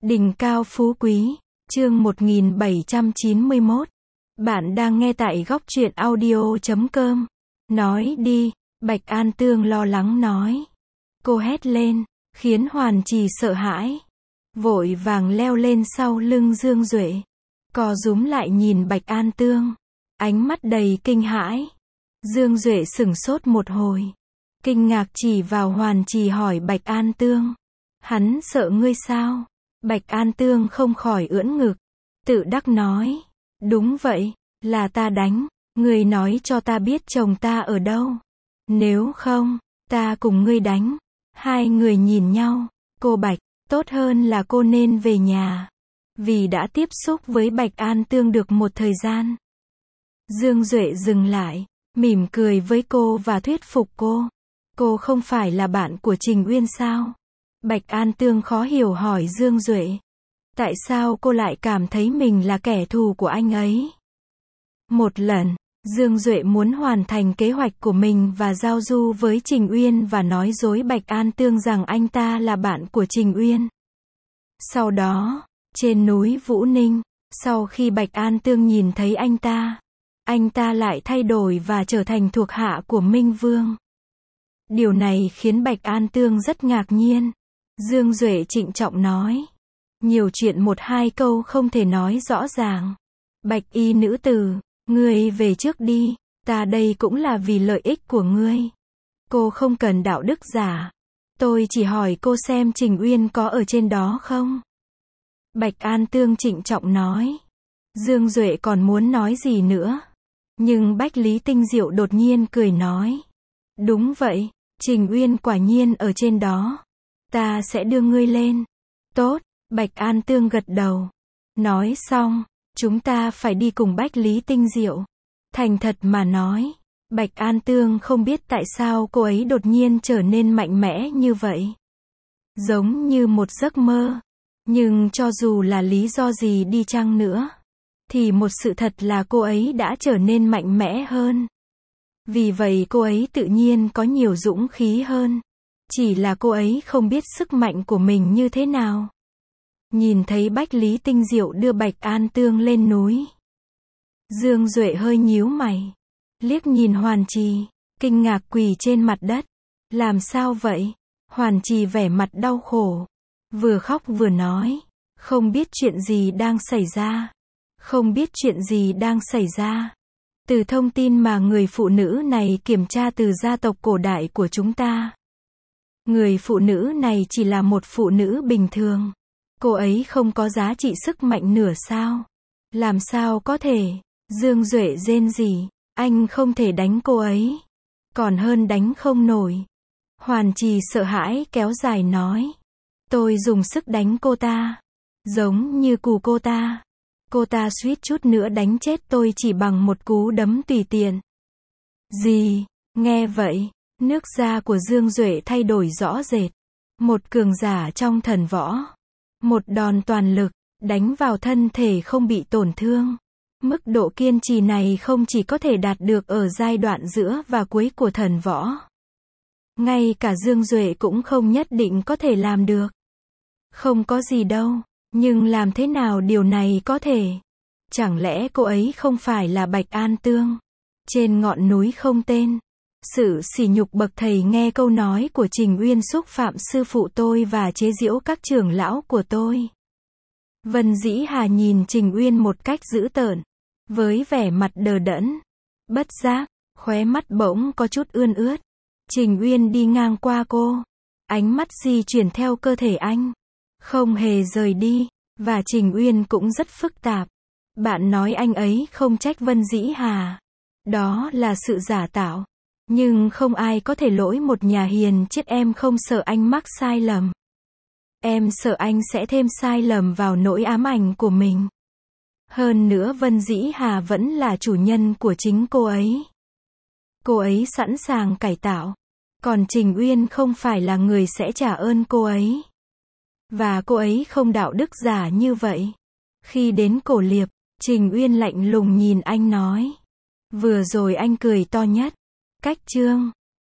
Đỉnh cao phú quý, chương 1791. Bạn đang nghe tại góc truyện audio.com. Nói đi, Bạch An Tương lo lắng nói. Cô hét lên, khiến Hoàn Trì sợ hãi. Vội vàng leo lên sau lưng Dương Duệ. Co rúm lại nhìn Bạch An Tương. Ánh mắt đầy kinh hãi. Dương Duệ sửng sốt một hồi. Kinh ngạc chỉ vào Hoàn Trì hỏi Bạch An Tương. Hắn sợ ngươi sao? Bạch An Tương không khỏi ưỡn ngực. Tự đắc nói. Đúng vậy, là ta đánh. Ngươi nói cho ta biết chồng ta ở đâu. Nếu không, ta cùng ngươi đánh. Hai người nhìn nhau. Cô Bạch, tốt hơn là cô nên về nhà. Vì đã tiếp xúc với Bạch An Tương được một thời gian. Dương Duệ dừng lại, mỉm cười với cô và thuyết phục cô. Cô không phải là bạn của Trình Uyên sao? Bạch An Tương khó hiểu hỏi Dương Duệ. Tại sao cô lại cảm thấy mình là kẻ thù của anh ấy? Một lần, Dương Duệ muốn hoàn thành kế hoạch của mình và giao du với Trình Uyên và nói dối Bạch An Tương rằng anh ta là bạn của Trình Uyên. Sau đó, trên núi Vũ Ninh, sau khi Bạch An Tương nhìn thấy anh ta lại thay đổi và trở thành thuộc hạ của Minh Vương. Điều này khiến Bạch An Tương rất ngạc nhiên. Dương Duệ trịnh trọng nói. Nhiều chuyện một hai câu không thể nói rõ ràng. Bạch y nữ tử, ngươi về trước đi, ta đây cũng là vì lợi ích của ngươi. Cô không cần đạo đức giả. Tôi chỉ hỏi cô xem Trình Uyên có ở trên đó không? Bạch An Tương trịnh trọng nói. Dương Duệ còn muốn nói gì nữa. Nhưng Bách Lý Tinh Diệu đột nhiên cười nói. Đúng vậy, Trình Uyên quả nhiên ở trên đó. Ta sẽ đưa ngươi lên. Tốt, Bạch An Tương gật đầu. Nói xong, chúng ta phải đi cùng Bách Lý Tinh Diệu. Thành thật mà nói, Bạch An Tương không biết tại sao cô ấy đột nhiên trở nên mạnh mẽ như vậy. Giống như một giấc mơ. Nhưng cho dù là lý do gì đi chăng nữa, thì một sự thật là cô ấy đã trở nên mạnh mẽ hơn. Vì vậy cô ấy tự nhiên có nhiều dũng khí hơn. Chỉ là cô ấy không biết sức mạnh của mình như thế nào. Nhìn thấy Bách Lý Tinh Diệu đưa Bạch An Tương lên núi. Dương Duệ hơi nhíu mày. Liếc nhìn Hoàn Trì, kinh ngạc quỳ trên mặt đất. Làm sao vậy? Hoàn Trì vẻ mặt đau khổ. Vừa khóc vừa nói. Không biết chuyện gì đang xảy ra. Không biết chuyện gì đang xảy ra. Từ thông tin mà người phụ nữ này kiểm tra từ gia tộc cổ đại của chúng ta. Người phụ nữ này chỉ là một phụ nữ bình thường. Cô ấy không có giá trị sức mạnh nửa sao. Làm sao có thể? Dương Duệ rên rỉ. Anh không thể đánh cô ấy. Còn hơn đánh không nổi. Hoàn Trì sợ hãi kéo dài nói. Tôi dùng sức đánh cô ta. Giống như cù cô ta. Cô ta suýt chút nữa đánh chết tôi chỉ bằng một cú đấm tùy tiện. Gì? Nghe vậy, nước da của Dương Duệ thay đổi rõ rệt. Một cường giả trong thần võ. Một đòn toàn lực, đánh vào thân thể không bị tổn thương. Mức độ kiên trì này không chỉ có thể đạt được ở giai đoạn giữa và cuối của thần võ. Ngay cả Dương Duệ cũng không nhất định có thể làm được. Không có gì đâu, nhưng làm thế nào điều này có thể? Chẳng lẽ cô ấy không phải là Bạch An Tương? Trên ngọn núi không tên. Sự sỉ nhục bậc thầy nghe câu nói của Trình Uyên xúc phạm sư phụ tôi và chế giễu các trưởng lão của tôi. Vân Dĩ Hà nhìn Trình Uyên một cách dữ tợn, với vẻ mặt đờ đẫn. Bất giác, khóe mắt bỗng có chút ươn ướt. Trình Uyên đi ngang qua cô. Ánh mắt di chuyển theo cơ thể anh. Không hề rời đi. Và Trình Uyên cũng rất phức tạp. Bạn nói anh ấy không trách Vân Dĩ Hà. Đó là sự giả tạo. Nhưng không ai có thể lỗi một nhà hiền chết. Em không sợ anh mắc sai lầm. Em sợ anh sẽ thêm sai lầm vào nỗi ám ảnh của mình. Hơn nữa Vân Dĩ Hà vẫn là chủ nhân của chính cô ấy. Cô ấy sẵn sàng cải tạo. Còn Trình Uyên không phải là người sẽ trả ơn cô ấy. Và cô ấy không đạo đức giả như vậy. Khi đến Cổ Liệp, Trình Uyên lạnh lùng nhìn anh nói. Vừa rồi anh cười to nhất. Cách chương